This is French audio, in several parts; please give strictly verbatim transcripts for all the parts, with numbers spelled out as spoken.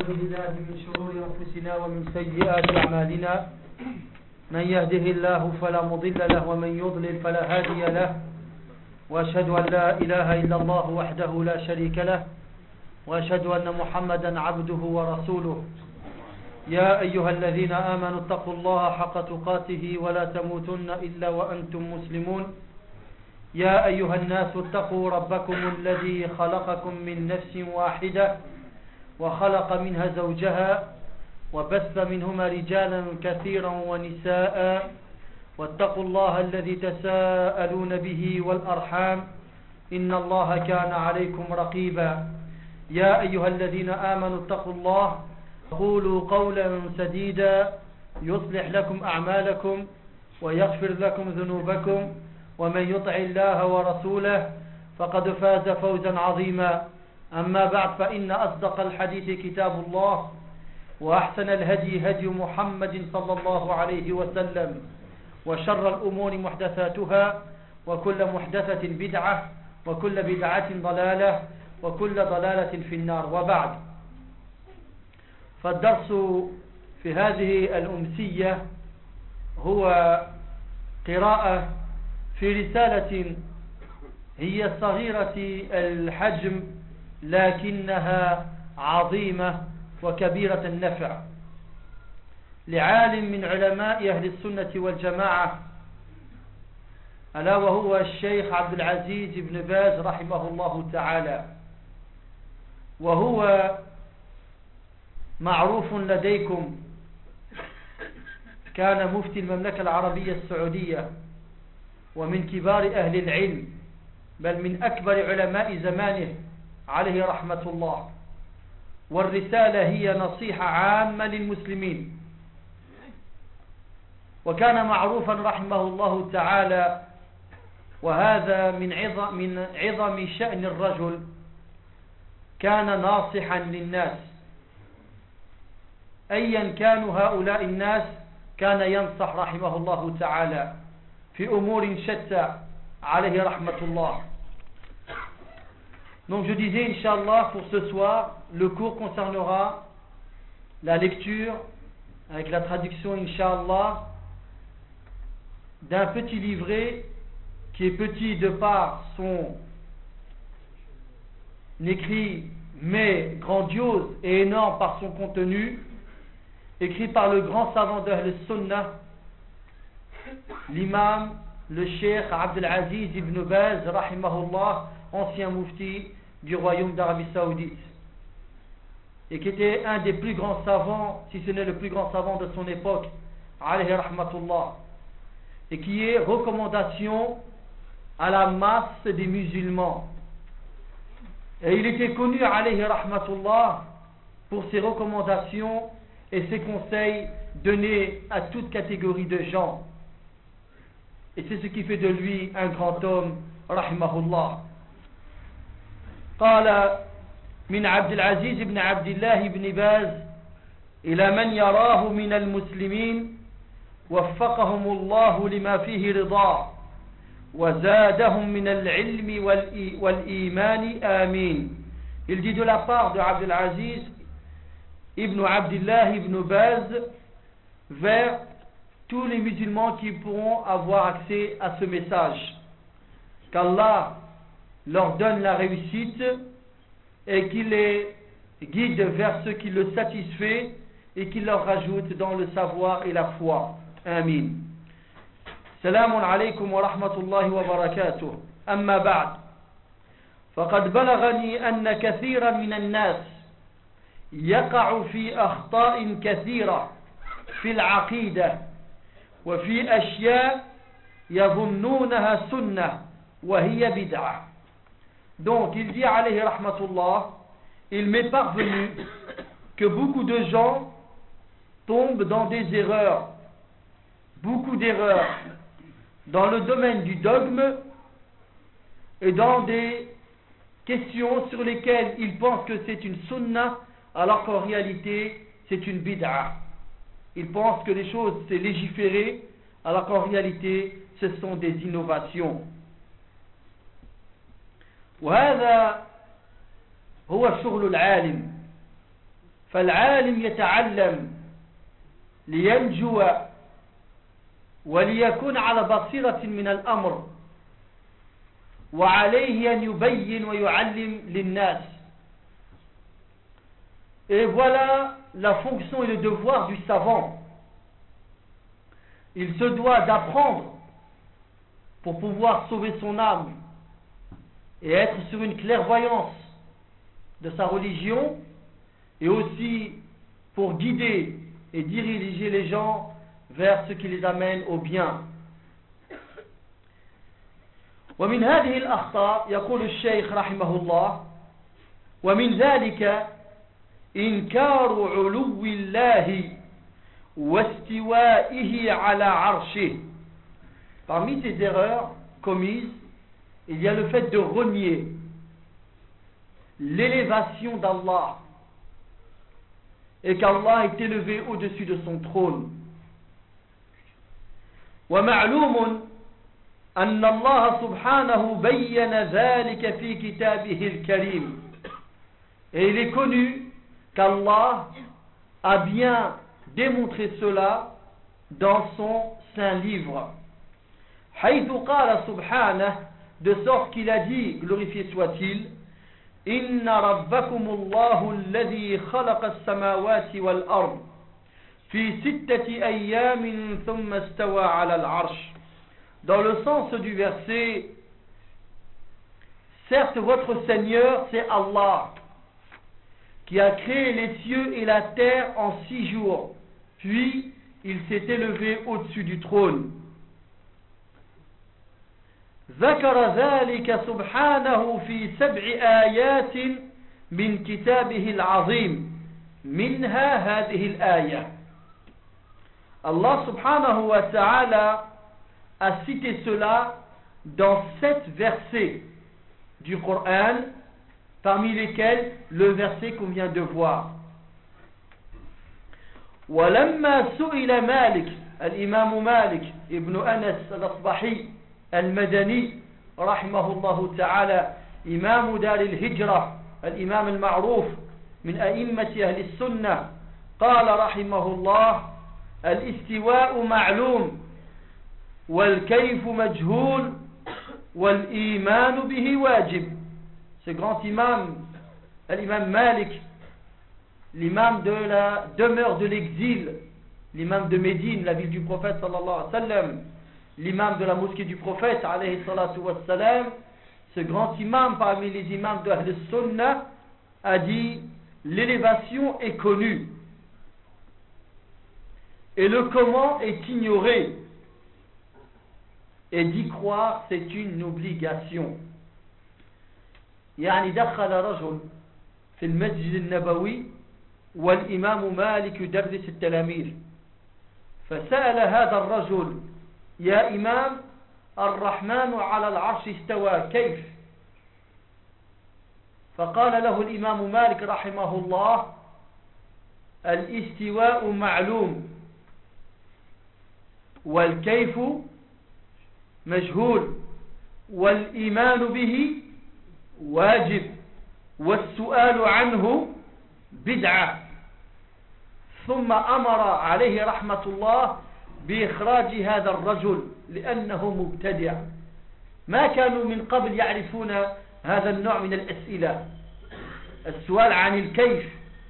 بالله من شرور أنفسنا ومن سيئات أعمالنا من يهده الله فلا مضل له ومن يضلل فلا هادي له وأشهد أن لا إله إلا الله وحده لا شريك له وأشهد أن محمدا عبده ورسوله يا أيها الذين آمنوا اتقوا الله حق تقاته ولا تموتن إلا وأنتم مسلمون يا أيها الناس اتقوا ربكم الذي خلقكم من نفس واحدة وخلق منها زوجها وبث منهما رجالا كثيرا ونساء واتقوا الله الذي تساءلون به والأرحام إن الله كان عليكم رقيبا يا أيها الذين آمنوا اتقوا الله قولوا قولا سديدا يصلح لكم أعمالكم ويغفر لكم ذنوبكم ومن يطع الله ورسوله فقد فاز فوزا عظيما أما بعد فإن أصدق الحديث كتاب الله وأحسن الهدي هدي محمد صلى الله عليه وسلم وشر الأمور محدثاتها وكل محدثة بدعة وكل بدعة ضلالة وكل ضلالة في النار وبعد. فالدرس في هذه الأمسية هو قراءة في رسالة هي صغيرة الحجم لكنها عظيمة وكبيرة النفع لعالم من علماء أهل السنة والجماعة ألا وهو الشيخ عبد العزيز بن باز رحمه الله تعالى، وهو معروف لديكم كان مفتي المملكة العربية السعودية ومن كبار أهل العلم بل من أكبر علماء زمانه عليه رحمة الله. والرسالة هي نصيحة عامة للمسلمين، وكان معروفا رحمه الله تعالى، وهذا من عظم, من عظم شأن الرجل، كان ناصحا للناس أيا كانوا هؤلاء الناس، كان ينصح رحمه الله تعالى في أمور شتى عليه رحمة الله. Donc je disais, Inch'Allah, pour ce soir, le cours concernera la lecture, avec la traduction, Inch'Allah, d'un petit livret qui est petit de par son écrit, mais grandiose et énorme par son contenu, écrit par le grand savant de Ahl-Sunnah, l'imam, le cheikh Abdel Aziz ibn Baz, rahimahullah, ancien mufti du royaume d'Arabie Saoudite, et qui était un des plus grands savants, si ce n'est le plus grand savant de son époque, alayhi rahmatullah, et qui est recommandation à la masse des musulmans. Et il était connu, alayhi rahmatullah, pour ses recommandations et ses conseils donnés à toute catégorie de gens. Et c'est ce qui fait de lui un grand homme, rahimahullah. قال من عبد العزيز بن عبد الله بن باز إلى من يراه من المسلمين وفقهم الله لما فيه رضاه وزادهم من العلم والإيمان آمين. Il dit de la part de Abdel Aziz ibn Abdillah ibn Baz vers tous les musulmans qui pourront avoir accès à ce message, qu'Allah leur donne la réussite et qu'il les guide vers ce qui le satisfait et qu'il leur rajoute dans le savoir et la foi. Amin. Salam alaykum wa rahmatullahi wa barakatuh. Amma ba'd. فقد بلغني أن كثيرا من الناس يقع في أخطاء كثيرة في العقيدة وفي أشياء يظنونها سنة وهي بدعة. Donc il dit alayhi rahmatullah, il m'est parvenu que beaucoup de gens tombent dans des erreurs, beaucoup d'erreurs dans le domaine du dogme et dans des questions sur lesquelles ils pensent que c'est une sunna alors qu'en réalité c'est une bid'a. Ils pensent que les choses c'est légiféré alors qu'en réalité ce sont des innovations. وهذا هو شغل العالم فالعالم يتعلم لينجو وليكون على بصيرة من الأمر وعليه أن يبين ويعلم للناس. Et voilà la fonction et le devoir du savant. Il se doit d'apprendre pour pouvoir sauver son âme et être sur une clairvoyance de sa religion, et aussi pour guider et diriger les gens vers ce qui les amène au bien. ومن هذه الأخطاء يقول الشيخ رحمه الله: ومن ذلك إنكار علو الله واستوائه على عرشه. Parmi ces erreurs commises, il y a le fait de renier l'élévation d'Allah et qu'Allah est élevé au-dessus de son trône. ومعلوم أن الله سبحانه بين ذلك في كتابه الكريم. Et il est connu qu'Allah a bien démontré cela dans son saint livre. حيث قال سبحانه, de sorte qu'il a dit, glorifié soit-il: إن ربكم الله الذي خلق السماوات والأرض في ستة أيام ثم استوى على العرش. Dans le sens du verset, certes votre Seigneur c'est Allah qui a créé les cieux et la terre en six jours, puis il s'est élevé au-dessus du trône. ذكر ذلك سبحانه في سبع آيات من كتابه العظيم منها هذه الآية. Allah subhanahu wa ta'ala a cité cela dans sept versets du Coran, parmi lesquels le verset qu'on vient de voir. ولما سئل مالك, الإمام مالك ابن أنس الأصبحي المدني رحمه الله تعالى, إمام دار الهجرة, الإمام المعروف من أئمة أهل السنة, قال رحمه الله: الاستواء معلوم والكيف مجهول والإيمان به واجب. Ce grand imam, l'imam Malik, l'imam de la demeure de l'exil, l'imam de Médine, la ville du prophète sallallahu alayhi wa sallam, l'imam de la mosquée du prophète alayhi salatu wa sallam, ce grand imam parmi les imams de Ahl Sunnah a dit: l'élévation est connue et le comment est ignoré, et d'y croire c'est une obligation. يعني دخل رجل في المسجد النبوي والإمام مالك يدرس التلاميذ، فسأل هذا الرجل: يا إمام، الرحمن على العرش استوى كيف؟ فقال له الإمام مالك رحمه الله: الاستواء معلوم والكيف مجهول والإيمان به واجب والسؤال عنه بدعة. ثم أمر عليه رحمة الله بإخراج هذا الرجل لأنه مبتدع. ما كانوا من قبل يعرفون هذا النوع من الأسئلة، السؤال عن الكيف،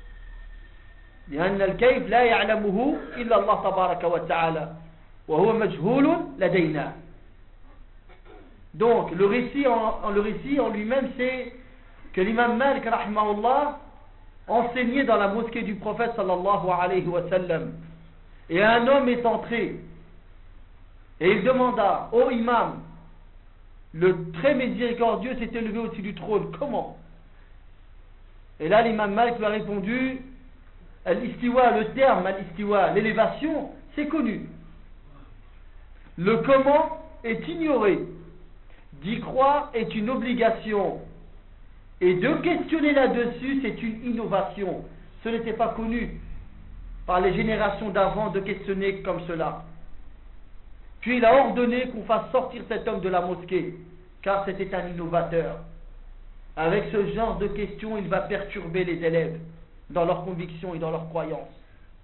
لأن الكيف لا يعلمه إلا الله تبارك وتعالى وهو مجهول لدينا. Donc le récit en, le récit en lui-même, c'est que l'imam Malik rahimahullah enseignait dans la mosquée du prophète sallallahu alayhi wa sallam, et un homme est entré et il demanda: ô imam, le très miséricordieux s'est élevé au-dessus du trône, comment? Et là l'imam Malik lui a répondu: al-istiwa, le terme al-istiwa, l'élévation, c'est connu, le comment est ignoré, d'y croire est une obligation, et de questionner là-dessus c'est une innovation. Ce n'était pas connu par les générations d'avant de questionner comme cela. Puis il a ordonné qu'on fasse sortir cet homme de la mosquée, car c'était un innovateur. Avec ce genre de questions, il va perturber les élèves. dans leurs convictions et dans leurs croyances.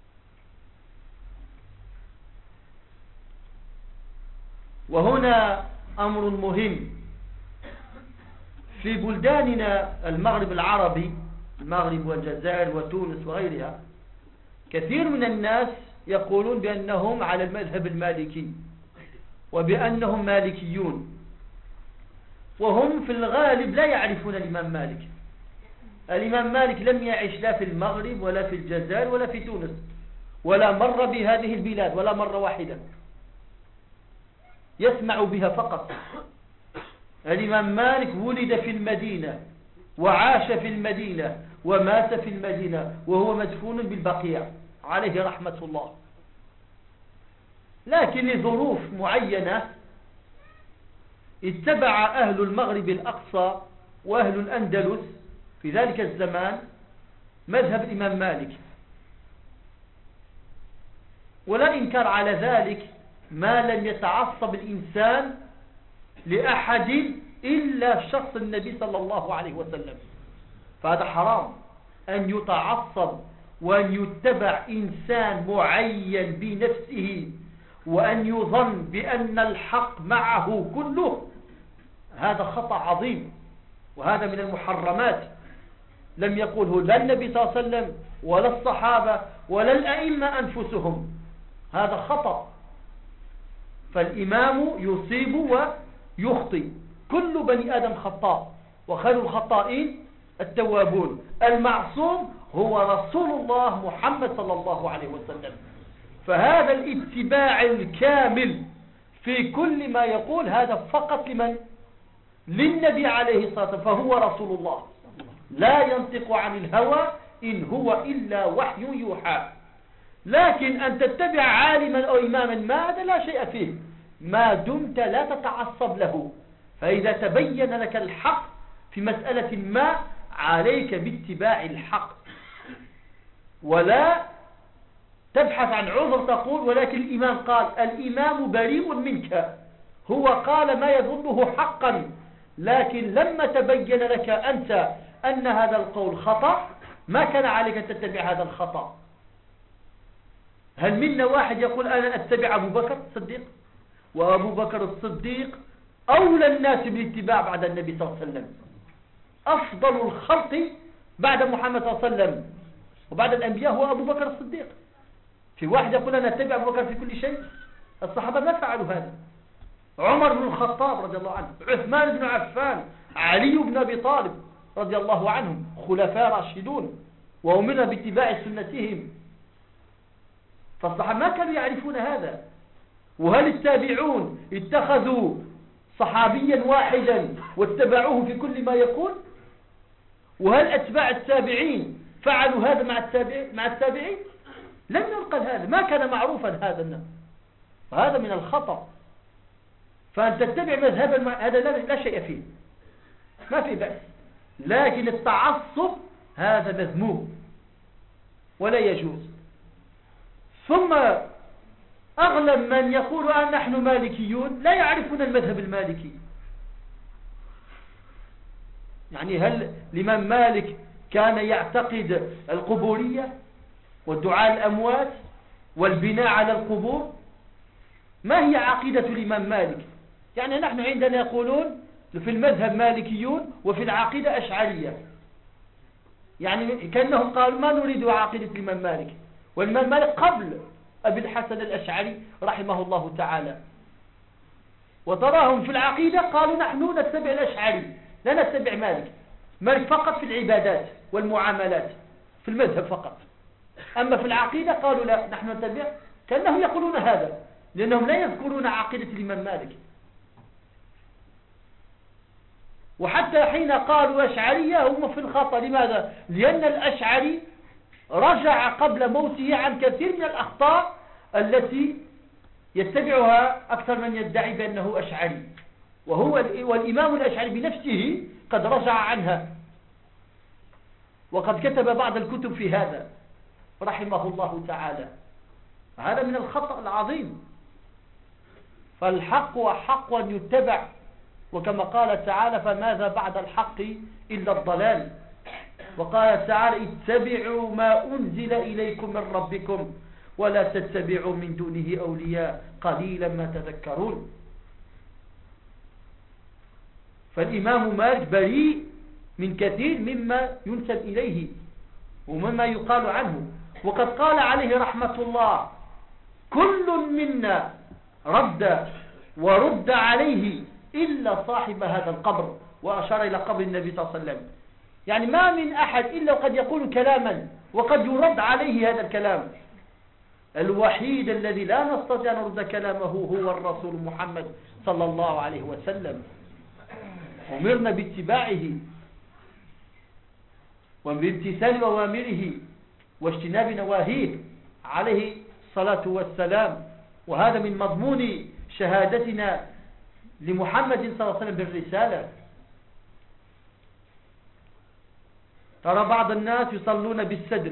وهنا أمر مهم في بلداننا المغرب العربي، المغرب والجزائر وتونس وغيرها، كثير من الناس يقولون بأنهم على المذهب المالكي وبأنهم مالكيون، وهم في الغالب لا يعرفون الإمام مالك. الإمام مالك لم يعش لا في المغرب ولا في الجزائر ولا في تونس، ولا مر بهذه البلاد ولا مرة واحدة، يسمع بها فقط. الإمام مالك ولد في المدينة وعاش في المدينة ومات في المدينة، وهو مدفون بالبقيع عليه رحمة الله. لكن لظروف معينة اتبع أهل المغرب الأقصى وأهل الأندلس في ذلك الزمان مذهب الإمام مالك، ولا إنكار على ذلك ما لم يتعصب الإنسان لأحد إلا شخص النبي صلى الله عليه وسلم، فهذا حرام أن يتعصب وأن يتبع إنسان معين بنفسه وأن يظن بأن الحق معه كله. هذا خطأ عظيم، وهذا من المحرمات لم يقوله لا النبي صلى الله عليه وسلم ولا الصحابة ولا الأئمة أنفسهم. هذا خطأ. فالإمام يصيب ويخطئ، كل بني آدم خطاء وخير الخطائين التوابون. المعصوم هو رسول الله محمد صلى الله عليه وسلم. فهذا الاتباع الكامل في كل ما يقول هذا فقط لمن؟ للنبي عليه الصلاة والسلام، فهو رسول الله لا ينطق عن الهوى إن هو إلا وحي يوحى. لكن أن تتبع عالما أو إماما ما هذا لا شيء فيه ما دمت لا تتعصب له. فإذا تبين لك الحق في مسألة ما عليك باتباع الحق، ولا تبحث عن عذر تقول ولكن الإمام قال. الإمام بريء منك، هو قال ما يظنه حقا، لكن لما تبين لك أنت أن هذا القول خطأ ما كان عليك أن تتبع هذا الخطأ. هل منا واحد يقول أنا أتبع أبو بكر الصديق؟ وأبو بكر الصديق أولى الناس بالاتباع بعد النبي صلى الله عليه وسلم، أفضل الخلق بعد محمد صلى الله عليه وسلم وبعد الأنبياء هو أبو بكر الصديق. في واحد يقول أنا أتبع أبو بكر في كل شيء؟ الصحابة ما فعلوا هذا. عمر بن الخطاب رضي الله عنه، عثمان بن عفان، علي بن أبي طالب رضي الله عنهم، خلفاء راشدون وأمرنا باتباع سنتهم. فالصحابة ما كانوا يعرفون هذا. وهل التابعون اتخذوا صحابيا واحدا واتبعوه في كل ما يقول؟ وهل أتباع التابعين فعلوا هذا مع التابعين؟ مع التابعين لم ينقل هذا، ما كان معروفا هذا. هذا من الخطأ. فأن تتبع مذهبا هذا لا شيء فيه، ما في بأس. لكن التعصب هذا مذموم ولا يجوز. ثم أغلب من يقول أن نحن مالكيون لا يعرفون المذهب المالكي. يعني هل الإمام مالك كان يعتقد القبورية والدعاء الأموات والبناء على القبور؟ ما هي عقيدة الإمام مالك؟ يعني نحن عندنا يقولون في المذهب مالكيون وفي العقيدة أشعرية، يعني كأنهم قالوا ما نريد عقيدة الإمام مالك، والإمام مالك قبل أبي الحسن الأشعري رحمه الله تعالى. وتراهم في العقيدة قالوا نحن نتبع الأشعري لا نتبع مالك. مالك فقط في العبادات والمعاملات في المذهب فقط، أما في العقيدة قالوا لا نحن نتبع. كأنهم يقولون هذا لأنهم لا يذكرون عقيدة الإمام مالك. وحتى حين قالوا أشعرية هم في الخطأ. لماذا؟ لأن الأشعري رجع قبل موته عن كثير من الأخطاء التي يتبعها أكثر من يدعي بأنه أشعري، وهو والإمام الأشعري بنفسه قد رجع عنها، وقد كتب بعض الكتب في هذا رحمه الله تعالى. هذا من الخطأ العظيم. فالحق وحق أن يتبع، وكما قال تعالى فماذا بعد الحق إلا الضلال. وقال تعالى اتبعوا ما أنزل إليكم من ربكم ولا تتبعوا من دونه أولياء قليلا ما تذكرون. فالإمام مالك بريء من كثير مما ينسب إليه ومما يقال عنه. وقد قال عليه رحمة الله كل منا رد ورد عليه إلا صاحب هذا القبر، وأشار إلى قبر النبي صلى الله عليه وسلم. يعني ما من أحد إلا وقد يقول كلاما وقد يرد عليه هذا الكلام. الوحيد الذي لا نستطيع أن نرد كلامه هو الرسول محمد صلى الله عليه وسلم. أمرنا باتباعه وبامتثال أوامره واجتناب نواهيه عليه الصلاة والسلام. وهذا من مضمون شهادتنا لمحمد صلى الله عليه وسلم بالرسالة. ترى بعض الناس يصلون بالسدر،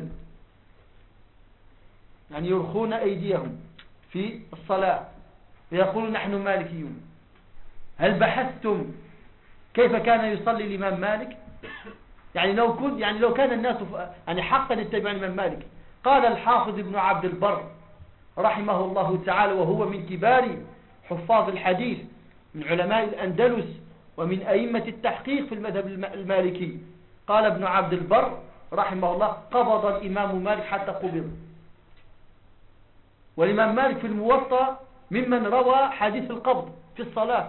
يعني يرخون أيديهم في الصلاة ويقولون نحن مالكيون. هل بحثتم كيف كان يصلي الإمام مالك؟ يعني لو كنت يعني لو كان الناس يعني حقا يتبعون الإمام مالك. قال الحافظ ابن عبد البر رحمه الله تعالى وهو من كبار حفاظ الحديث من علماء الأندلس ومن أئمة التحقيق في المذهب المالكي، قال ابن عبد البر رحمه الله قبض الإمام مالك حتى قبض. والإمام مالك في الموطأ ممن روى حديث القبض في الصلاة.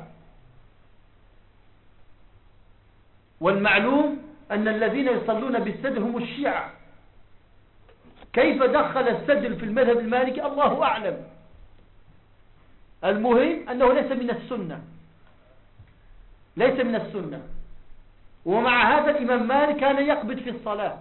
والمعلوم أن الذين يصلون بالسدر هم الشيعة. كيف دخل السدر في المذهب المالكي الله أعلم. المهم أنه ليس من السنة، ليس من السنة. ومع هذا الإمام مالك كان يقبض في الصلاة.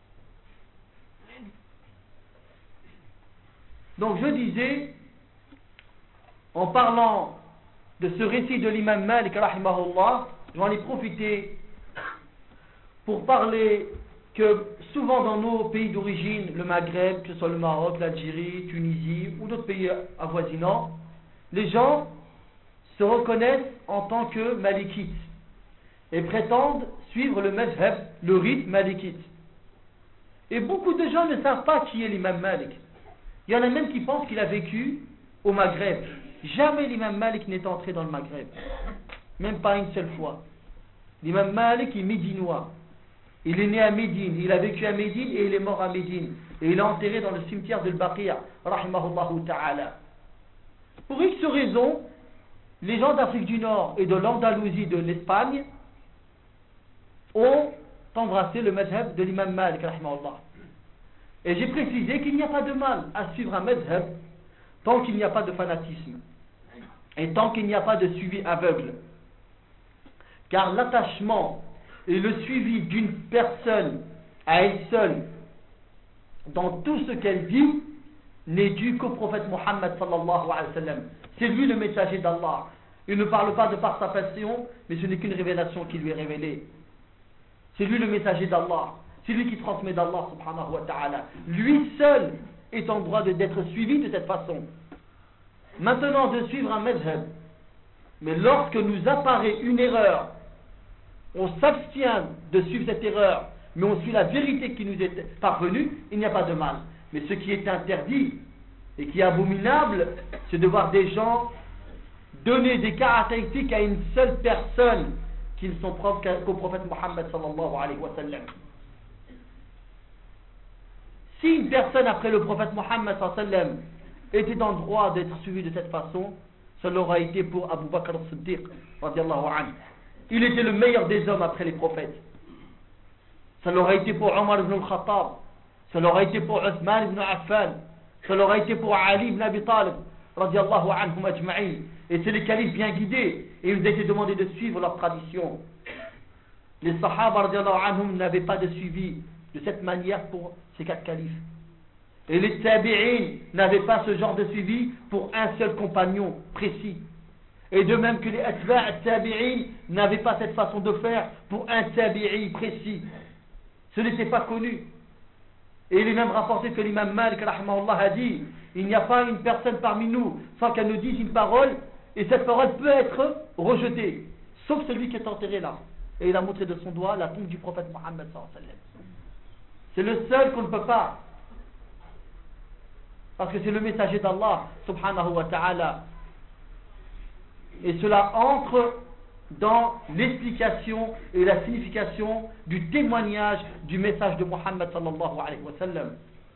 Donc je disais, en parlant de ce récit de l'imam Malik rahimahullah, j'en ai profité pour parler que souvent dans nos pays d'origine, le Maghreb, que ce soit le Maroc, l'Algérie, Tunisie ou d'autres pays avoisinants, les gens se reconnaissent en tant que malikites et prétendent suivre le madhab, le rite malikite. Et beaucoup de gens ne savent pas qui est l'imam Malik. Il y en a même qui pensent qu'il a vécu au Maghreb. Jamais l'imam Malik n'est entré dans le Maghreb, même pas une seule fois. L'imam Malik est médinois. Il est né à Médine, il a vécu à Médine et il est mort à Médine. Et il est enterré dans le cimetière de Baqi', rahimahullahu ta'ala. Pour X raisons, les gens d'Afrique du Nord et de l'Andalousie, de l'Espagne, ont embrassé le madhab de l'imam Malik, rahimahullah. Et j'ai précisé qu'il n'y a pas de mal à suivre un madhab tant qu'il n'y a pas de fanatisme et tant qu'il n'y a pas de suivi aveugle. Car l'attachement et le suivi d'une personne à elle seule dans tout ce qu'elle dit n'est dû qu'au prophète Mohammed sallallahu alayhi wa sallam. C'est lui le messager d'Allah. Il ne parle pas de par sa passion, mais ce n'est qu'une révélation qui lui est révélée. C'est lui le messager d'Allah. C'est lui qui transmet d'Allah subhanahu wa ta'ala. Lui seul est en droit d'être suivi de cette façon. Maintenant, de suivre un madhab. Mais lorsque nous apparaît une erreur, on s'abstient de suivre cette erreur, mais on suit la vérité qui nous est parvenue, il n'y a pas de mal. Mais ce qui est interdit et qui est abominable, c'est de voir des gens donner des caractéristiques à une seule personne qui ne sont propres qu'au prophète Mohammed sallallahu alayhi wa sallam. Si une personne après le prophète Mohammed sallallahu alayhi wa sallam était en droit d'être suivie de cette façon, cela aura été pour Abu Bakr as-Siddiq radiyallahu anhu. Il était le meilleur des hommes après les prophètes. Ça l'aura été pour Omar ibn al-Khattab. Ça l'aura été pour Uthman ibn Affan. Ça l'aura été pour Ali ibn Abi Talib radiyallahu anhum ajma'in. Et c'est les califes bien guidés. Et il nous a été demandé de suivre leur tradition. Les sahaba radiyallahu anhum n'avaient pas de suivi de cette manière pour ces quatre califes. Et les tabi'in n'avaient pas ce genre de suivi pour un seul compagnon précis. Et de même que les atba' tabi'in n'avaient pas cette façon de faire pour un tabi'i précis. Ce n'était pas connu. Et il est même rapporté que l'imam Malik rahimahullah a dit: il n'y a pas une personne parmi nous sans qu'elle nous dise une parole, et cette parole peut être rejetée, sauf celui qui est enterré là. Et il a montré de son doigt la tombe du prophète Mohammed sallallahu alayhi wa sallam. C'est le seul qu'on ne peut pas. Parce que c'est le messager d'Allah, subhanahu wa ta'ala. Et cela entre dans l'explication et la signification du témoignage du message de Muhammad sallallahu alayhi wa sallam.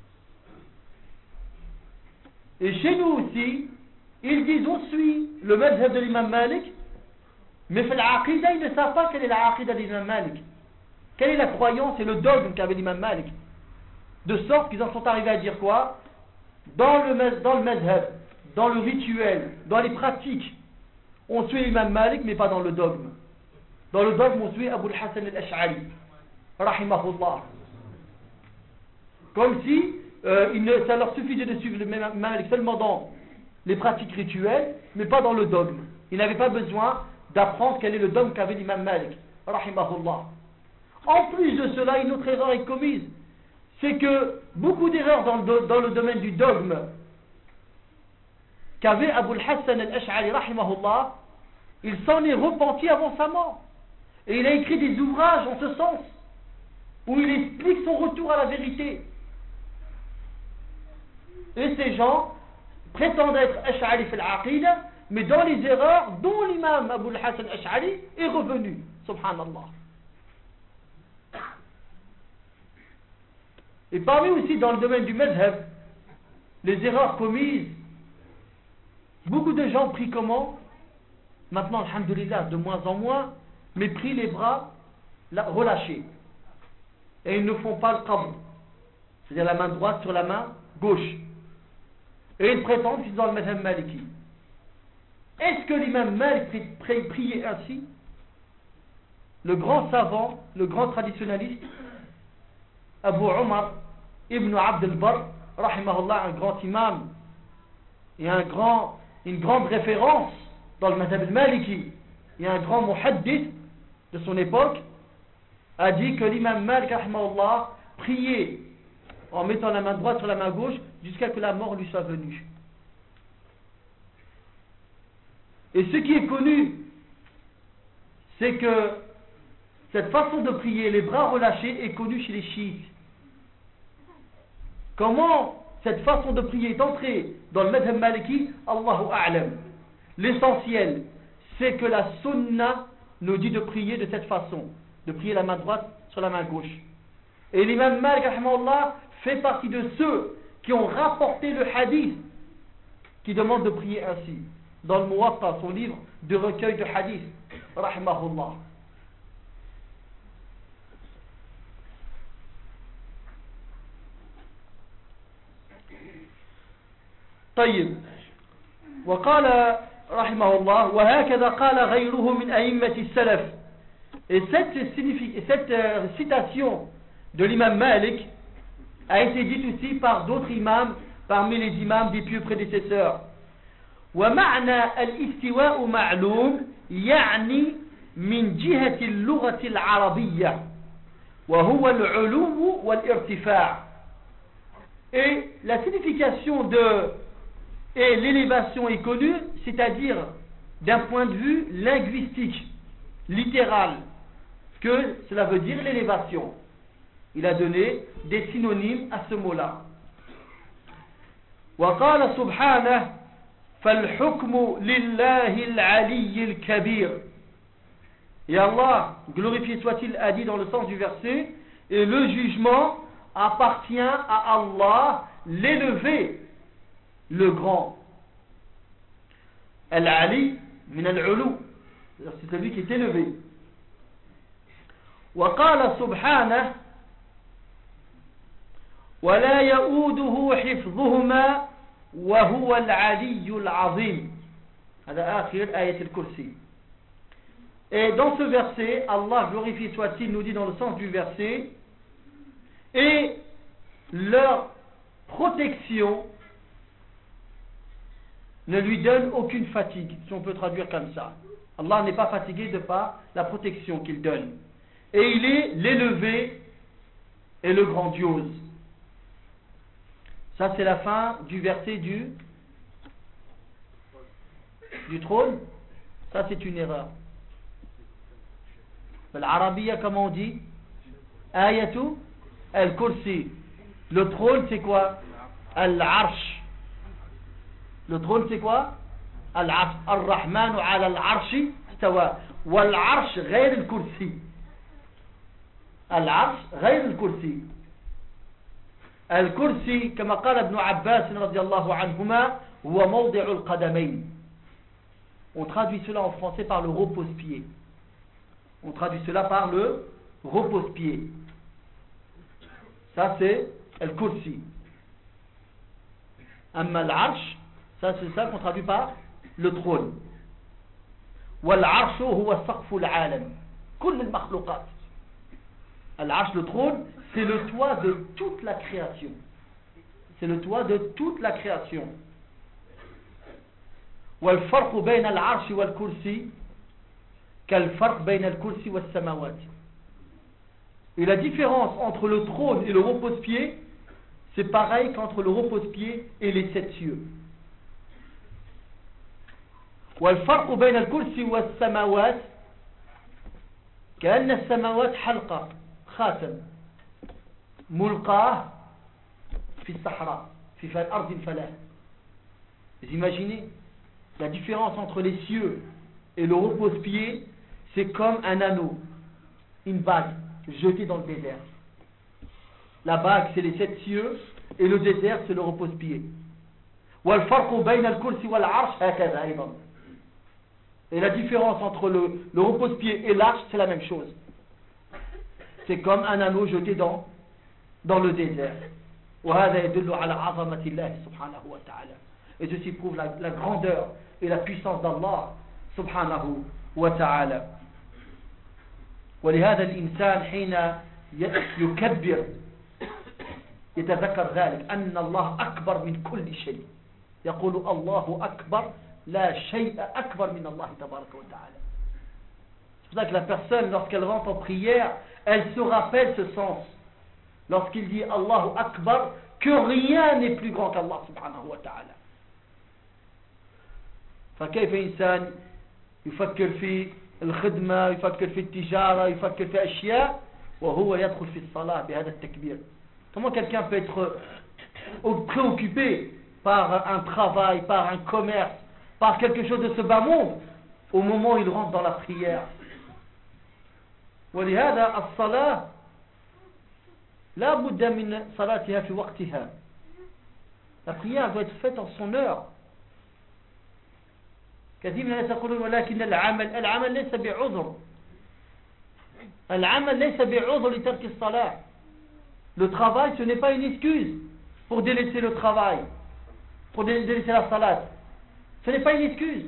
Et chez nous aussi, ils disent on suit le madhab de l'imam Malik, mais fait l'aqidah, ils ne savent pas quelle est la aqidah de l'imam Malik. Quelle est la croyance et le dogme qu'avait l'imam Malik. De sorte qu'ils en sont arrivés à dire quoi? Dans le, dans le madhab, dans le rituel, dans les pratiques, on suit l'imam Malik, mais pas dans le dogme. Dans le dogme, on suit Abu al-Hassan al-Ash'ari, rahimahullah. Comme si euh, il ne, ça leur suffisait de suivre l'imam Malik seulement dans les pratiques rituelles, mais pas dans le dogme. Ils n'avaient pas besoin d'apprendre quel est le dogme qu'avait l'imam Malik, rahimahullah. En plus de cela, une autre erreur est commise. C'est que beaucoup d'erreurs dans le, dans le domaine du dogme qu'avait Abu al-Hassan al-Ash'ari, rahimahullah, il s'en est repenti avant sa mort. Et il a écrit des ouvrages en ce sens, où il explique son retour à la vérité. Et ces gens prétendent être Ash'ari fil aqida, mais dans les erreurs dont l'imam Abu al-Hassan al-Ash'ari est revenu. Subhanallah. Et parmi aussi dans le domaine du madhab, les erreurs commises, beaucoup de gens prient comment? Maintenant, alhamdulillah, de moins en moins, mais prient les bras relâchés. Et ils ne font pas le qabd, c'est-à-dire la main droite sur la main gauche. Et ils prétendent qu'ils sont dans le madhab maliki. Est-ce que l'imam Malik priait ainsi? Le grand savant, le grand traditionnaliste, Abu Umar ibn Abd al-Barr, rahimahullah, un grand imam et un grand, une grande référence dans le madhab al-Maliki, et un grand muhaddith de son époque, a dit que l'imam Malik, rahimahullah, priait en mettant la main droite sur la main gauche jusqu'à que la mort lui soit venue. Et ce qui est connu, c'est que cette façon de prier, les bras relâchés, est connue chez les chiites. Comment cette façon de prier est entrée dans le madhab maliki? Allahu a'lam. L'essentiel, c'est que la sunna nous dit de prier de cette façon, de prier la main droite sur la main gauche. Et l'imam Malik, rahimahullah, fait partie de ceux qui ont rapporté le hadith qui demande de prier ainsi. Dans le Muwatta, son livre de recueil de hadith, rahimahullah. طيب وقال رحمه الله وهكذا قال غيره من أئمة السلف. Et cette, cette euh, citation de l'imam Malik a été dite aussi par d'autres imams parmi les imams des pieux prédécesseurs. ومعنى الاستواء معلوم يعني من جهة اللغة العربية وهو العلو والارتفاع. Et la signification de et l'élévation est connue, c'est-à-dire d'un point de vue linguistique, littéral, que cela veut dire l'élévation. Il a donné des synonymes à ce mot-là. وقال سبحانه فالحكم لله العلي الكبير. Et Allah, glorifié soit-il, a dit dans le sens du verset, et le jugement appartient à Allah, l'élevé, le grand. Al-Ali min al-ulu, c'est celui qui est élevé. وقال سبحانه ولا يؤوده حفظهما وهو العلي العظيم. هذا آخر آية الكرسي. Et dans ce verset, Allah, glorifié soit-il, nous dit dans le sens du verset, et leur protection ne lui donne aucune fatigue, si on peut traduire comme ça. Allah n'est pas fatigué de par la protection qu'il donne. Et il est l'élevé et le grandiose. Ça, c'est la fin du verset du, du trône. Ça, c'est une erreur. L'Arabia, comment on dit? Ayatu Al-Kursi. Le trône c'est quoi? Al-Arsh. Le trône c'est quoi? Al-Arsh. Ar-Rahmanu ala al-Arshi istawa. Wal-Arsh غير الكرسي. العرش غير الكرسي. الكرسي كما قال ابن عباس رضي الله عنهما هو موضع القدمين. On traduit cela en français par le repose-pied. On traduit cela par le repose-pied. Ça c'est le kursi. Amma l'arsh, ça c'est ça qu'on traduit par le trône. والعرش هو سقف العالم كل المخلوقات. Al-Arsh, le trône, c'est le toit de toute la création. C'est le toit de toute la création. والفرق بين العرش والكرسي كالفرق بين الكرسي والسماوات. Et la différence entre le trône et le repose-pied, c'est pareil qu'entre le repose-pied et les sept cieux. والفرق بين الكرسي والسماوات كأن السماوات حلقة خاتم ملقاه في الصحراء في أرض الفلاة. Vous imaginez la différence entre les cieux et le repose-pied, c'est comme un anneau, une bague jetée dans le désert. La bague c'est les sept cieux et le désert c'est le repose-pied. والفرق بين الكرسي والعرش هكذا أيضا. Et la différence entre le, le repose-pied et l'arche, c'est la même chose. C'est comme un anneau jeté dans, dans le désert. وهذا يدل على عظمة الله سبحانه وتعالى. Et ceci prouve la, la grandeur et la puissance d'Allah سبحانه وتعالى. ولهذا الإنسان حين يكبر يتذكر ذلك أن الله أكبر من كل شيء. يقول الله أكبر لا شيء أكبر من الله تبارك وتعالى. C'est pour ça que la personne, lorsqu'elle rentre en prière, elle se rappelle ce sens. Lorsqu'il dit Allahu Akbar, que rien n'est plus grand qu'Allah subhanahu wa ta'ala. فكيف إنسان يفكر في الخدمة، يفكر في التجارة، يفكر في أشياء وهو يدخل في الصلاة بهذا التكبير. Comment quelqu'un peut être préoccupé par un travail, par un commerce, par quelque chose de ce bas monde au moment où il rentre dans la prière. ولهذا الصلاة لا بد من صلاتها في وقتها. La prière doit être faite en son heure. كثير من الناس يقولون ولكن العمل العمل ليس بعذر. العمل ليس بعذر لترك الصلاة. Le travail ce n'est pas une excuse pour délaisser le travail, pour délaisser la salat. Ce n'est pas une excuse.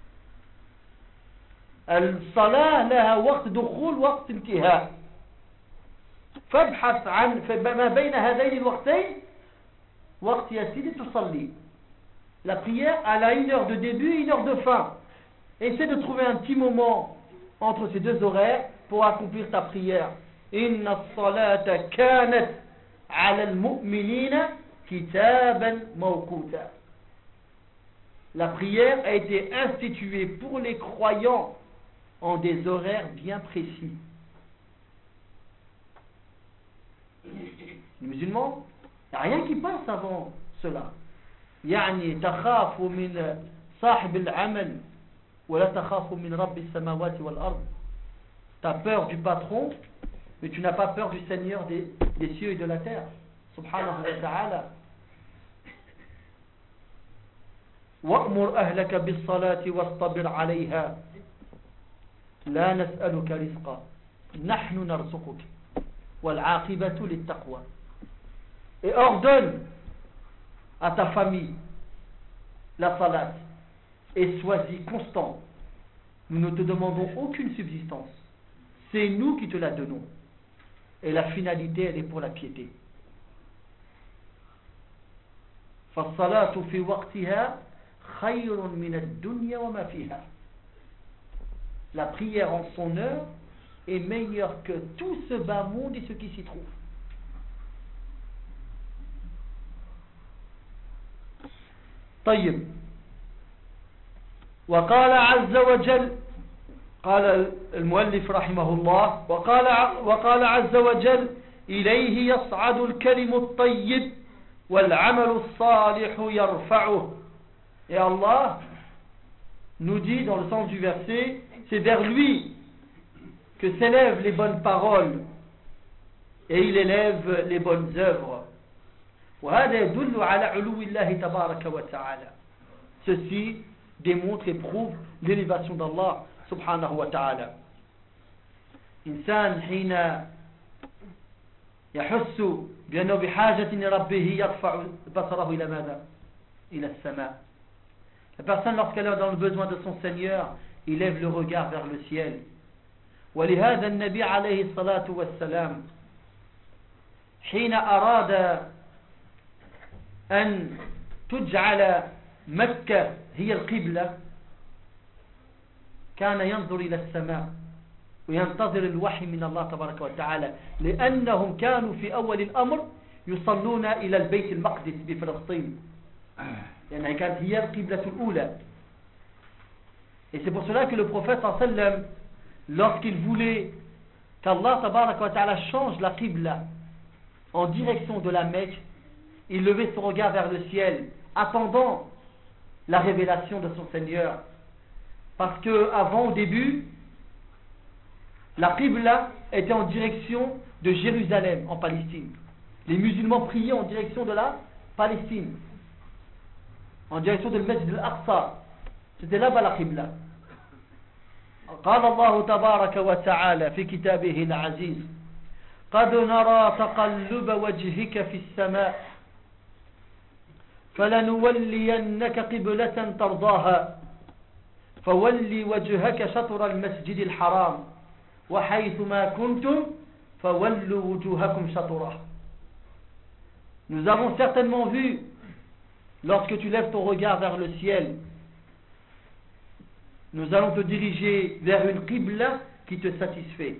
الصلاة لها وقت دخول وقت انتهاء. فابحث عن ما بين هذين الوقتين وقت يا سيدي تصلي. La prière elle a une heure de début et une heure de fin. Essaie de trouver un petit moment entre ces deux horaires pour accomplir ta prière. إن الصلاة كانت على المؤمنين كتابا موقوتا. La prière a été instituée pour les croyants en des horaires bien précis. Les musulmans, il n'y a rien qui passe avant cela. يعني تخاف من صاحب العمل ولا تخاف من رب السماوات والأرض. Tu as peur du patron, mais tu n'as pas peur du Seigneur des, des cieux et de la terre. Subhanahu wa ta'ala. وأمر أهلك بالصلاة واصطبر عليها لا نسألك رزقا نحن نرزقك والعاقبة للتقوى. Et ordonne à ta famille la salat et sois-y constant. Nous ne te demandons aucune subsistance. C'est nous qui te la donnons. Et la finalité, elle est pour la piété. فالصلاة في وقتها خير من الدنيا وما فيها. La prière en son heure est meilleure que tout ce bas monde et ce qui s'y trouve. طيب وقال عز وجل قال المؤلف رحمه الله وقال وقال عز وجل إليه يصعد الكلم الطيب والعمل الصالح يرفعه. Et Allah nous dit dans le sens du verset, c'est vers lui que s'élèvent les bonnes paroles et il élève les bonnes œuvres. وهذا يدل على علو الله تبارك وتعالى. Ceci démontre et prouve l'élévation d'Allah subhanahu wa ta'ala. إنسان حين يحس بأنه بحاجة لربه يرفع بصره إلى ماذا؟ إلى السماء. La personne, lorsqu'elle est dans le besoin de son Seigneur, il lève le regard vers le ciel. ولهذا النبي عليه الصلاة والسلام حين أراد أن تجعل مكة هي القبلة كان ينظر إلى السماء وينتظر الوحي من الله تبارك وتعالى لأنهم كانوا في أول الأمر يصلون إلى البيت المقدس بفلسطين لأنها كانت هي القبلة الأولى. Et c'est pour cela que le prophète sallallahu alayhi wa sallam, lorsqu'il voulait qu'Allah tabaraka wa ta'ala change la qibla en direction de la Mecque, il levait son regard vers le ciel attendant la révélation de son Seigneur, parce que avant, au début, la qibla était en direction de Jérusalem en Palestine. Les musulmans priaient en direction de la Palestine, en direction de Masjid al-Aqsa. C'était là-bas la qibla. قال الله تبارك وتعالى في كتابه العزيز قد نرى تقلب وجهك في السماء فلنولينك قبلة ترضاها فولي وجهك شطر المسجد الحرام وحيث ما كنتم فولوا وجوهكم شطره. Nous avons certainement vu, lorsque tu lèves ton regard vers le ciel, nous allons te diriger vers une qibla qui te satisfait.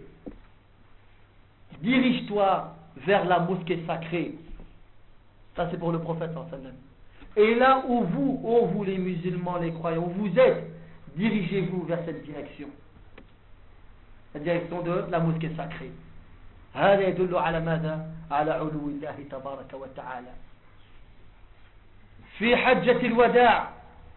Dirige-toi vers la mosquée sacrée. Ça c'est pour le prophète sallallahu alayhi wa sallam. Et là où vous, ô vous les musulmans, les croyants, où vous êtes, dirigez-vous vers cette direction. La direction de la mosquée sacrée. هذا يدل على ماذا؟ على علو الله تبارك وتعالى. في حجة الوداع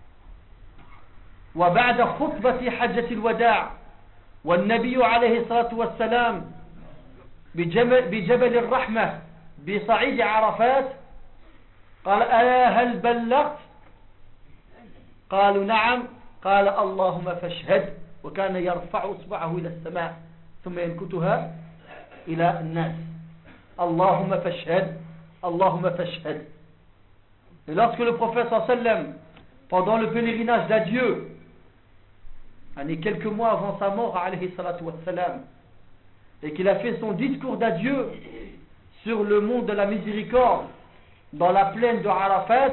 وبعد خطبة حجة الوداع والنبي عليه الصلاة والسلام بجبل, بجبل الرحمة بصعيد عرفات قال ألا هل بلغت؟ قالوا نعم. قال اللهم فاشهد وكان يرفع إصبعه إلى السماء ثم ينكتها إلى الناس. اللهم فاشهد اللهم فاشهد. Et lorsque le prophète sallallahu alayhi wa sallam, pendant le pèlerinage d'adieu, quelques mois avant sa mort alayhi salatu wa salam, et qu'il a fait son discours d'adieu sur le mont de la miséricorde dans la plaine de Arafat,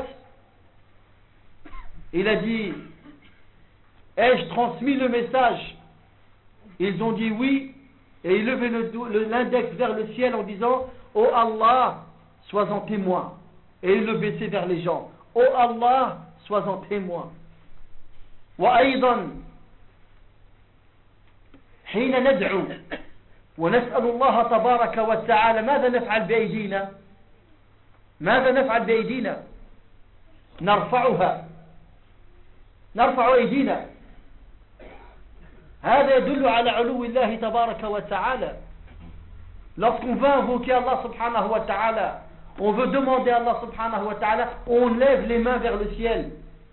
il a dit: ai-je transmis le message? Ils ont dit oui, et il levait l'index vers le ciel en disant: ô Allah, sois-en témoin. Et il le baissait vers les gens: ô Allah, sois-en témoin. وأيضا حين ندعو ونسأل الله تبارك وتعالى ماذا نفعل بأيدينا؟ ماذا نفعل بأيدينا؟ نرفعها، نرفع أيدينا. هذا يدل على علو الله تبارك وتعالى. Lorsqu'on veut invoquer Allah subhanahu wa ta'ala, on veut demander à Allah subhanahu wa ta'ala, on lève les mains vers le ciel.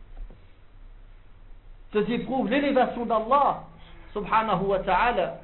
Ceci prouve l'élévation d'Allah subhanahu wa ta'ala.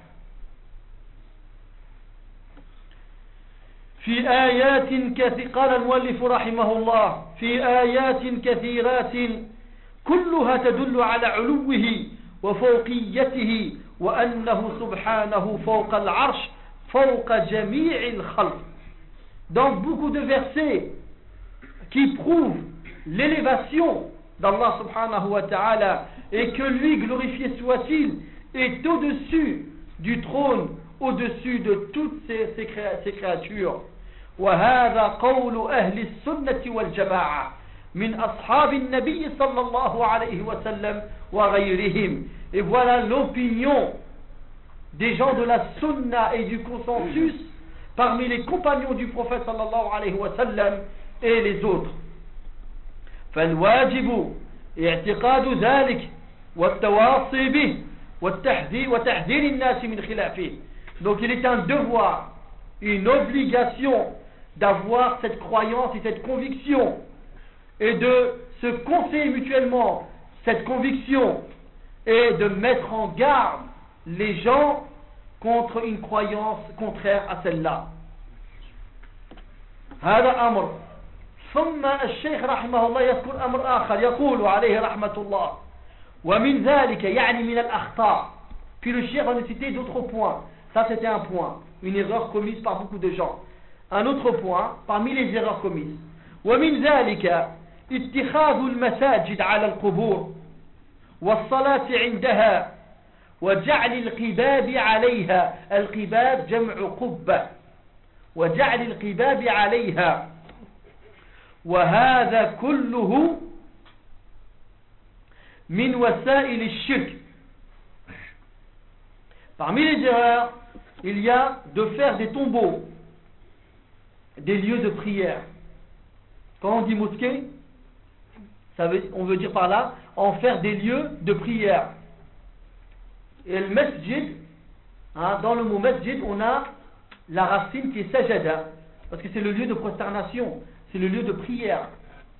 في آيات كثيرة قال المؤلف رحمه الله في آيات كثيرات كلها تدل على علوه وفوقيته وأنه سبحانه فوق العرش فوق جميع الخلق. Dans beaucoup de versets qui prouvent l'élévation d'Allah subhanahu wa ta'ala et que lui, glorifié soit-il, est au-dessus du trône, au-dessus de toutes ces, ces, créa- ces créatures. وهذا قول أهل السنة والجماعة من أصحاب النبي صلى الله عليه وسلم وغيرهم. Et voilà l'opinion des gens de la sunna et du consensus parmi les compagnons du prophète sallallahu alayhi wa sallam et les autres. فالواجب اعتقاد ذلك والتواصي به والتحذير وتحذير الناس من خلافه. Donc il est un devoir, une obligation d'avoir cette croyance et cette conviction et de se conseiller mutuellement cette conviction et de mettre en garde les gens contre une croyance contraire à celle-là. هذا أمر. ثم الشيخ رحمه الله يذكر أمر آخر يقول عليه رحمة الله ومن ذلك يعني من الأخطاء. Puis le cheikh va nous citer d'autres points. Ça c'était un point, une erreur commise par beaucoup de gens. Un autre point parmi les erreurs commises. ومن ذلك اتخاذ المساجد على القبور والصلاة عندها وجعل القباب عليها. القباب جمع قبة. وجعل القباب عليها. وهذا كله من وسائل الشرك. Parmi les erreurs, il y a de faire des tombeaux, des lieux de prière. Quand on dit mosquée, ça veut, on veut dire par là en faire des lieux de prière. Et le masjid, hein, dans le mot masjid, on a la racine qui est sajada, parce que c'est le lieu de prosternation, c'est le lieu de prière.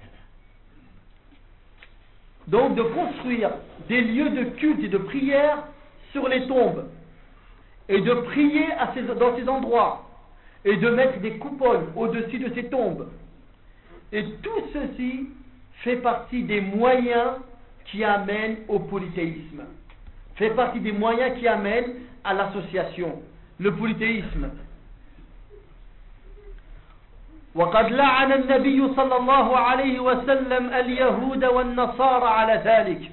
Donc de construire des lieux de culte et de prière sur les tombes, et de prier à ces, dans ces endroits, et de mettre des coupoles au-dessus de ces tombes. Et tout ceci fait partie des moyens qui amènent au polythéisme, fait partie des moyens qui amènent à l'association, le polythéisme. وقد لعن النبي صلى الله عليه وسلم اليهود والنصارى على ذلك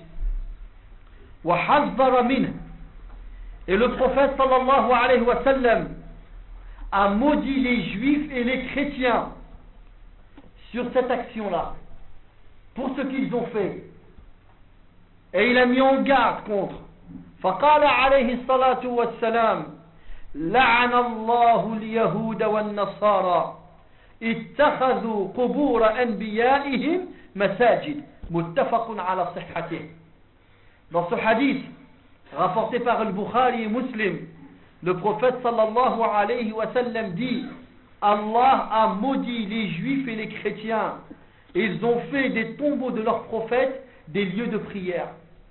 وحذر منه. Et le prophète sallallahu alayhi wa sallam a maudit les juifs et les chrétiens sur cette action-là, pour ce qu'ils ont fait. Et il a mis en garde contre. فقال عليه الصلاة والسلام لعن الله اليهود والنصارى اتخذوا قبور أنبيائهم مساجد متفق على صحته. Dans ce hadith rapporté par le Bukhari et Muslim, le prophète sallallahu alayhi wa sallam dit: Allah a maudit les juifs et les chrétiens, et ils ont fait des tombeaux de leurs prophètes des lieux de prière.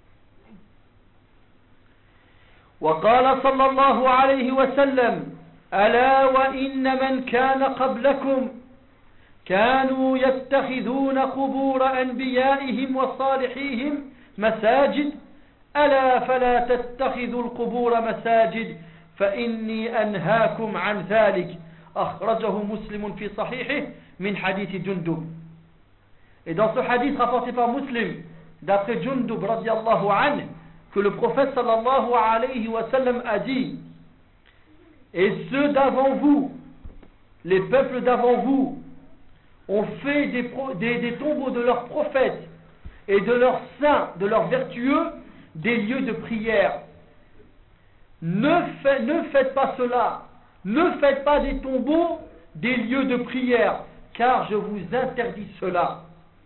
وقال صلى الله عليه وسلم ألا وإن من كان قبلكم كانوا يتخذون قبور أنبيائهم وصالحيهم مساجد ألا فلا تتخذوا القبور مساجد فإني أنهاكم عن ذلك أخرجه مسلم في صحيحه من حديث جندب. Et dans ce hadith rapporté par Muslim d'après Jundub radiyallahu anhu, que le prophète sallallahu alayhi wa sallam a dit: et ceux d'avant vous, les peuples d'avant vous, ont fait des, des, des tombeaux de leurs prophètes et de leurs saints, de leurs vertueux, des lieux de prière. Ne, fait, ne faites pas cela, ne faites pas des tombeaux des lieux de prière, car je vous interdis cela.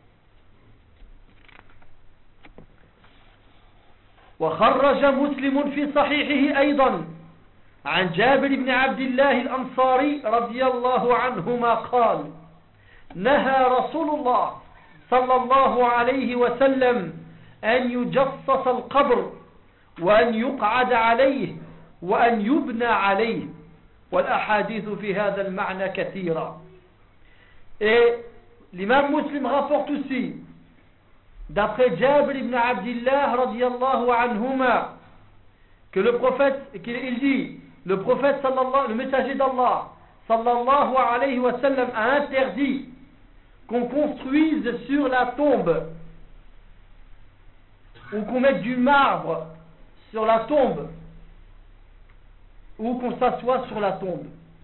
وخرج مسلم في صحيحه أيضا عن جابر بن عبد الله الأنصاري رضي الله عنهما قال: نهى رسول الله صلى الله عليه وسلم أن يجصص القبر وأن يقعد عليه وأن يبنى عليه والأحاديث في هذا المعنى كثيرة. Et l'imam Muslim rapporte aussi d'après Jabir ibn Abdillah radiyallahu anhuma que le prophète, qu'il dit, le prophète sallallahu, le messager d'Allah sallallahu alayhi wa sallam a interdit qu'on construise sur la tombe ou qu'on mette du marbre sur la tombe ou qu'on s'assoie sur la tombe.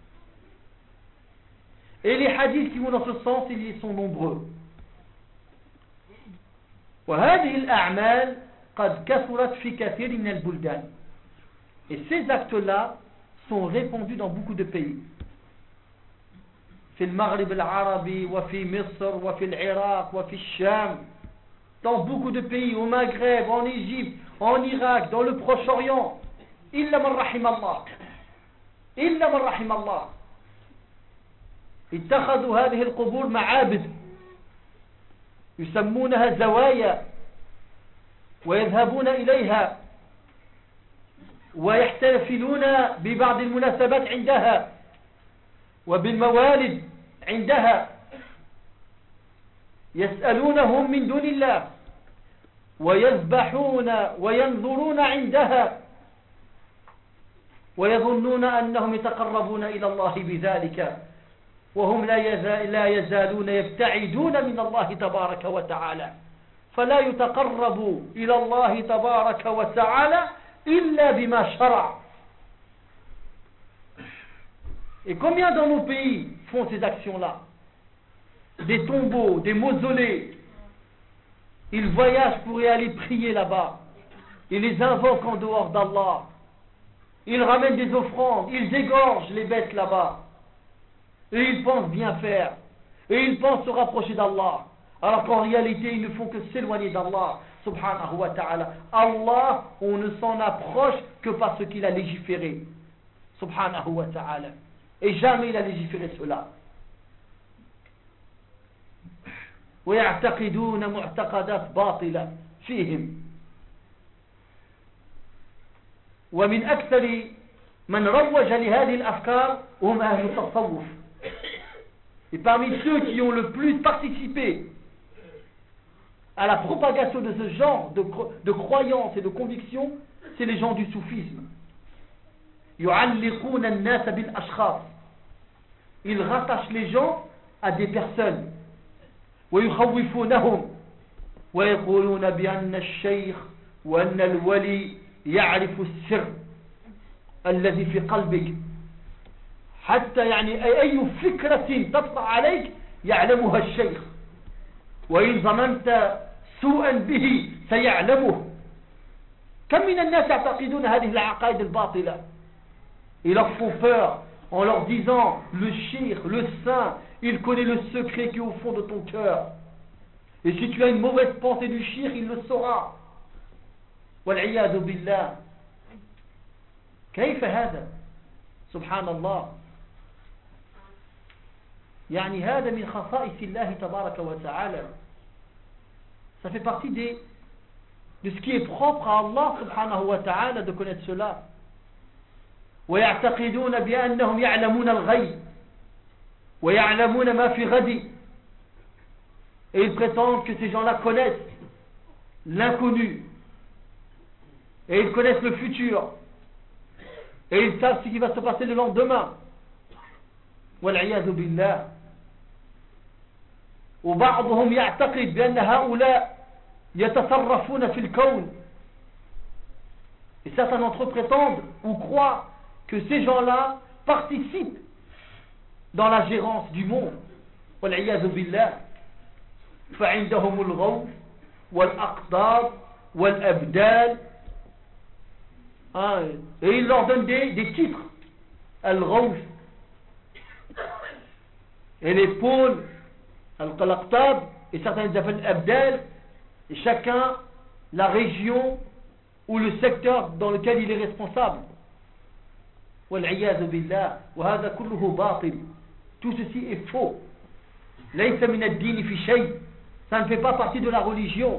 Et les hadiths qui vont dans ce sens, ils sont nombreux. وهذه الأعمال قد كثرت في كثير من البلدان. Et ces actes-là sont répandus dans beaucoup de pays. في المغرب العربي وفي مصر وفي العراق وفي الشام, dans beaucoup de pays, au Maghreb, en Égypte, en Irak, dans le Proche-Orient. إلا من رحم الله إلا من رحم الله. اتخذوا هذه القبور معابد يسمونها زوايا ويذهبون إليها ويحتفلون ببعض المناسبات عندها وبالموالد عندها, يسألونهم من دون الله ويذبحون وينظرون عندها ويظنون أنهم يتقربون إلى الله بذلك, وهم لا يزالون يبتعدون من الله تبارك وتعالى. فلا يتقرب إلى الله تبارك وتعالى إلا بما شرع. Et combien dans nos pays font ces actions-là? Des tombeaux, des mausolées. Ils voyagent pour y aller prier là-bas. Ils les invoquent en dehors d'Allah. Ils ramènent des offrandes. Ils égorgent les bêtes là-bas. Et ils pensent bien faire. Et ils pensent se rapprocher d'Allah. Alors qu'en réalité, ils ne font que s'éloigner d'Allah, subhanahu wa ta'ala. Allah, on ne s'en approche que parce qu'il a légiféré, subhanahu wa ta'ala. Et jamais il a légiféré cela. ويعتقدون معتقدات باطلة فيهم. ومن أكثر من روج لهذه الأفكار هم أهل التصوف. Et parmi ceux qui ont le plus participé à la propagation de ce genre de, de croyances et de convictions, c'est les gens du soufisme. يعلقون الناس بالأشخاص. Ils rattachent les gens à des personnes. ويخوفونهم ويقولون بأن الشيخ وأن الولي يعرف السر الذي في قلبك, حتى يعني أي فكرة تطلع عليك يعلمها الشيخ, وإن ظننت سوءا به سيعلمه. كم من الناس يعتقدون هذه العقائد الباطلة. Ils leur font peur en leur disant le shir, le saint, il connaît le secret qui est au fond de ton cœur. Et si tu as une mauvaise pensée du shir, il le saura. والعياذ بالله. كيف هذا؟ سبحان الله. يعني هذا من خصائص الله تبارك وتعالى. Ça fait partie des, de ce qui est propre à Allah subhanahu wa ta'ala de connaître cela. ويعتقدون بأنهم يعلمون الغيب ويعلمون ما في غد. Et ils prétendent que ces gens-là connaissent l'inconnu et ils connaissent le futur et ils savent ce qui va se passer le lendemain. والعياذ بالله. وبعضهم يعتقد بأن هؤلاء يتصرفون في الكون. Et certains d'entre eux prétendent ou croient que ces gens-là participent dans la gérance du monde. والعياذ بالله. فعندهم الغوث والأقطاب والأبدال. Et ils leur donnent des, des titres. Al-Ghawth. Et les pôles, Al-Qalaqtab, et certains les appellent Abdal, et chacun la région ou le secteur dans lequel il est responsable. والعياذ بالله. وهذا كله باطل. Tout ceci est faux. ليس من الدين في شيء. Ça ne fait pas partie de la religion.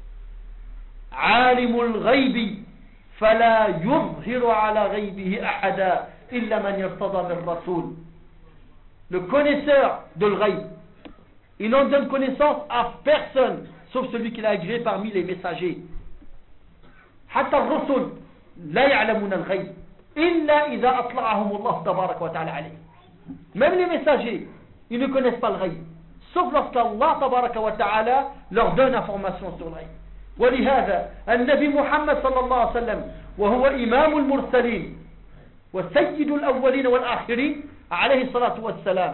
عالم الغيب فلا يظهر على غيبه أحدا إلا من ارتضى من رسول. Le connaisseur de l'ghaïb, il n'en donne connaissance à personne sauf celui qu'il a agréé parmi les messagers. حتى الرسل لا يعلمون الغيب إلا إذا أطلعهم الله تبارك وتعالى عليه. Même les messagers, ils ne connaissent pas le ghaïb, sauf lorsqu'Allah تبارك وتعالى leur donne information sur le ghaïb. ولهذا النبي محمد صلى الله عليه وسلم وهو إمام المرسلين وسيد الأولين والآخرين عليه الصلاة والسلام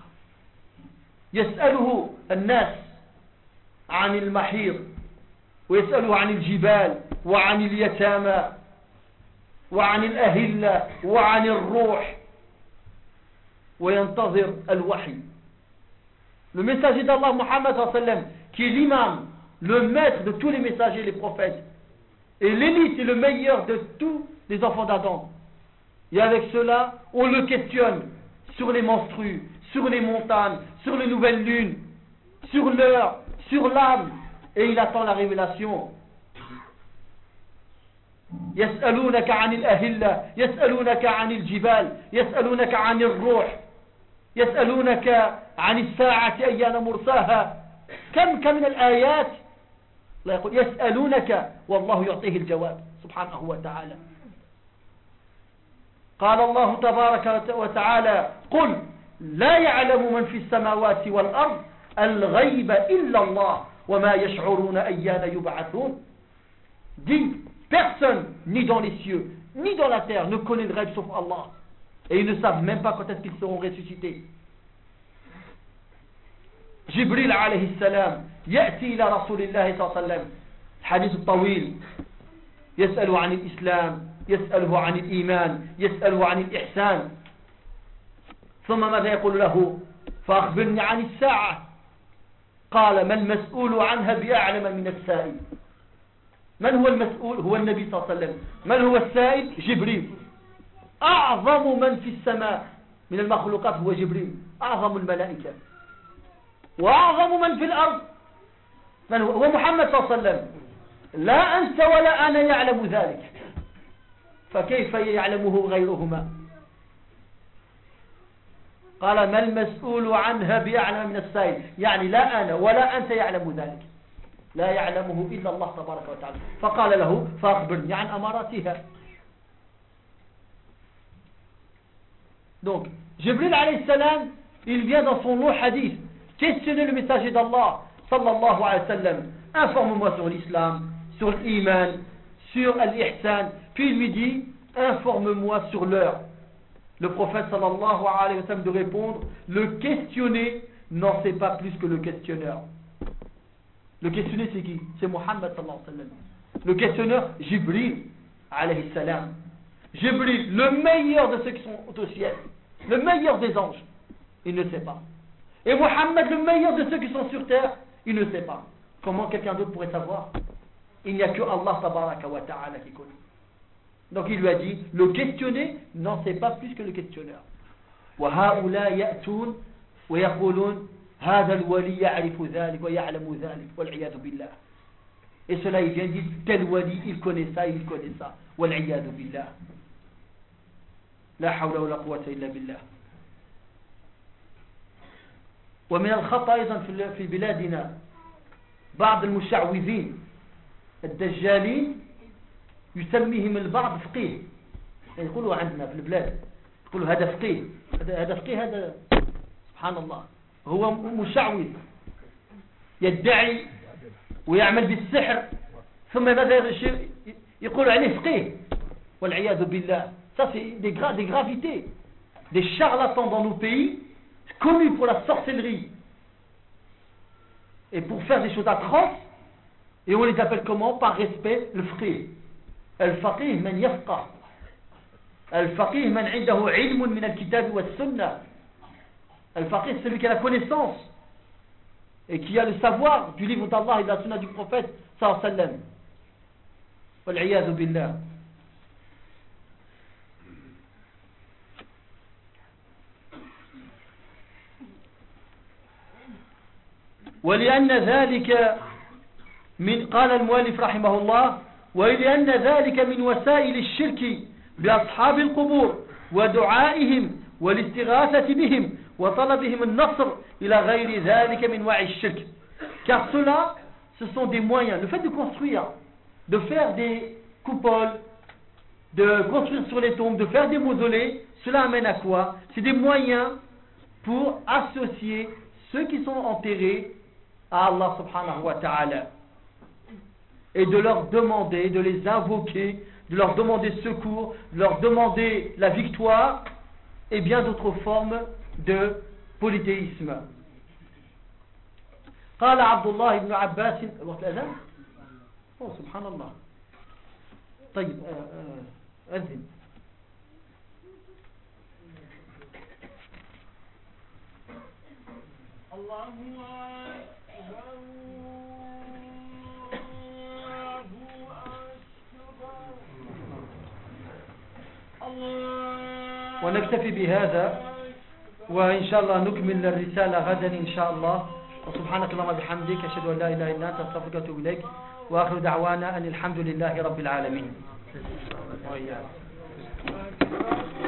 يسأله الناس عن المحيض ويسأله عن الجبال وعن اليتامى وعن الأهلة وعن الروح. وينتظر الوحي. Le messager d'Allah Muhammad sallallahu alayhi wa sallam, qui est l'imam, le maître de tous les messagers, les prophètes, et l'élite et le meilleur de tous les enfants d'Adam. Et avec cela, on le questionne sur les menstrues, sur les montagnes, sur les nouvelles lunes, sur l'heure, sur l'âme, et il attend la révélation. يسألونك عن الأهلة يسألونك عن الجبال يسألونك عن الروح يسألونك عن الساعة أيان مرساها كم كم من الآيات لا يقول يسألونك والله يعطيه الجواب سبحانه وتعالى. قال الله تبارك وتعالى قل لا يعلم من في السماوات والأرض الغيب إلا الله وما يشعرون أيان يبعثون. Dis, personne, ni dans les cieux, ni dans la terre, ne connaît le rêve sauf Allah. Et ils ne savent même pas quand est-ce qu'ils seront ressuscités. Jibril alayhi salam يأتي إلى رسول الله صلى الله عليه وسلم حديث طويل يسأله عن الإسلام يسأله عن الإيمان يسأله عن الإحسان ثم ماذا يقول له فأخبرني عن الساعة قال ما المسؤول عنها بأعلم من السائل. من هو المسؤول؟ هو النبي صلى الله عليه وسلم. من هو السائل؟ جبريل. أعظم من في السماء من المخلوقات هو جبريل، أعظم الملائكة، وأعظم من في الأرض من هو؟ هو محمد صلى الله عليه وسلم. لا أنت ولا أنا يعلم ذلك، فكيف يعلمه غيرهما؟ قال ما المسؤول عنها بأعلم من السائل، يعني لا أنا ولا أنت يعلم ذلك، لا يعلمه إلا الله تبارك وتعالى. فقال له فأخبرني عن أماراتها. Donc, Jibril alayhi salam, il vient dans son long hadith questionner le messager d'Allah sallallahu alayhi wa sallam. Informe-moi sur l'islam, sur l'iman, sur l'ihsan. Puis il lui dit, informe-moi sur l'heure. Le prophète sallallahu alayhi wa sallam de répondre, le questionné n'en sait pas plus que le questionneur. Le questionné c'est qui? C'est Muhammad sallallahu alayhi wa sallam. Le questionneur, Jibril alayhi salam. Jibril, le meilleur de ceux qui sont au ciel, le meilleur des anges, il ne sait pas. Et Muhammad, le meilleur de ceux qui sont sur terre, il ne sait pas. Comment quelqu'un d'autre pourrait savoir? Il n'y a que Allah tabaraka wa ta'ala qui connaît. Donc il lui a dit, le questionné n'en sait pas plus que le questionneur. وَهَؤُلَا يَأْتُونَ وَيَقُولُونَ هَذَا الْوَلِي يَعْرِفُ ذَلِكَ وَيَعْلَمُ ذَلِكَ وَالْعِيَاذُ بِاللَّهِ. Et cela il vient dire, tel wali, il connaît ça, il connaît ça. وَالْعِيَاذُ بِاللَّهِ. لا حول ولا قوة إلا بالله. ومن الخطأ أيضا في بلادنا بعض المشعوذين الدجالين يسميهم البعض فقيه، يعني يقولوا عندنا في البلاد يقولوا هذا فقيه، هذا فقيه، هذا سبحان الله هو مشعوذ يدعي ويعمل بالسحر ثم ماذا يقول عليه فقيه والعياذ بالله. Ça c'est des, gra des gravités, des charlatans dans nos pays connus pour la sorcellerie et pour faire des choses atroces, et on les appelle comment? Par respect, le faqih. Al-faqih man yafqah, al-faqih man indahu ilmun min al-kitab wa sunnah. Al-faqih c'est celui qui a la connaissance et qui a le savoir du livre d'Allah et de la sunna du prophète sallallahu alayhi wa sallam. Wal-'iyadhu billah. ولأن ذلك من قال المؤلف رحمه الله ولأن ذلك من وسائل الشرك بأصحاب القبور ودعائهم والاستغاثة بهم وطلبهم النصر إلى غير ذلك من وعي الشرك. Car cela, ce sont des moyens. Le fait de construire, de faire des coupoles, de construire sur les tombes, de faire des mausolées, cela amène à quoi? C'est des moyens pour associer ceux qui sont enterrés à Allah subhanahu wa ta'ala et de leur demander, de les invoquer, de leur demander secours, de leur demander la victoire et bien d'autres formes de polythéisme. قال عبد الله بن عباس وقت الأذان أوه سبحان الله طيب أذن الله أكبر الله. ونكتفي بهذا، وإن شاء الله نكمل الرسالة غدا إن شاء الله. وسبحانك اللهم وبحمدك أشهد أن لا إله إلا أنت أستغفرك وأتوب إليك، وآخر دعوانا أن الحمد لله رب العالمين.